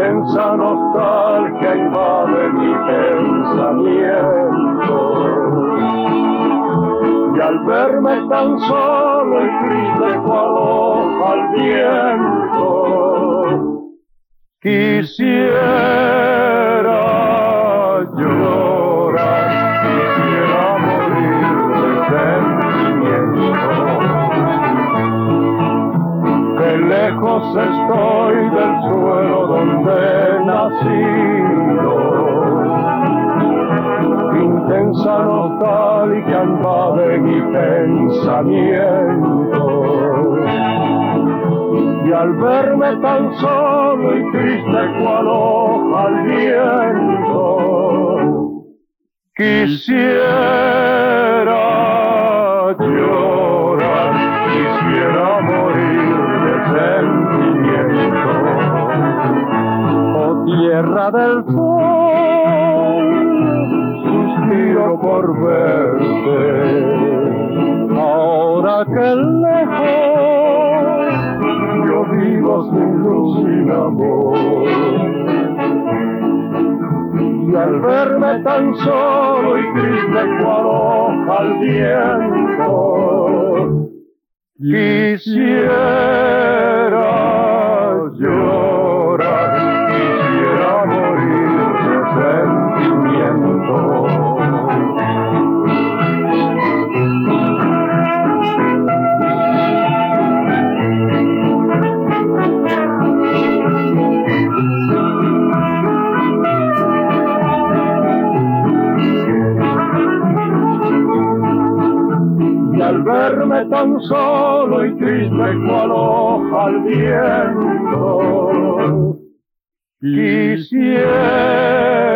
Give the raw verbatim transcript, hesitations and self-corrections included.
intensa nostalgia invade mi pensamiento, y al verme tan solo y triste cual hoja al viento, quisiera llorar, quisiera morir de sentimiento, que lejos estoy del suelo donde he nacido. Intensa nostalgia invade mi pensamiento, y al verme tan solo y triste cual hoja al viento, quisiera llorar, quisiera morir de sentimiento. Oh tierra del sol, suspiro por verte, ahora que lejos yo vivo sin luz, sin amor. Y al verme tan solo y triste cual hoja al viento, quisiera llorar, quisiera morir de sentimiento. Al verme tan solo y triste cual hoja al viento, quisiera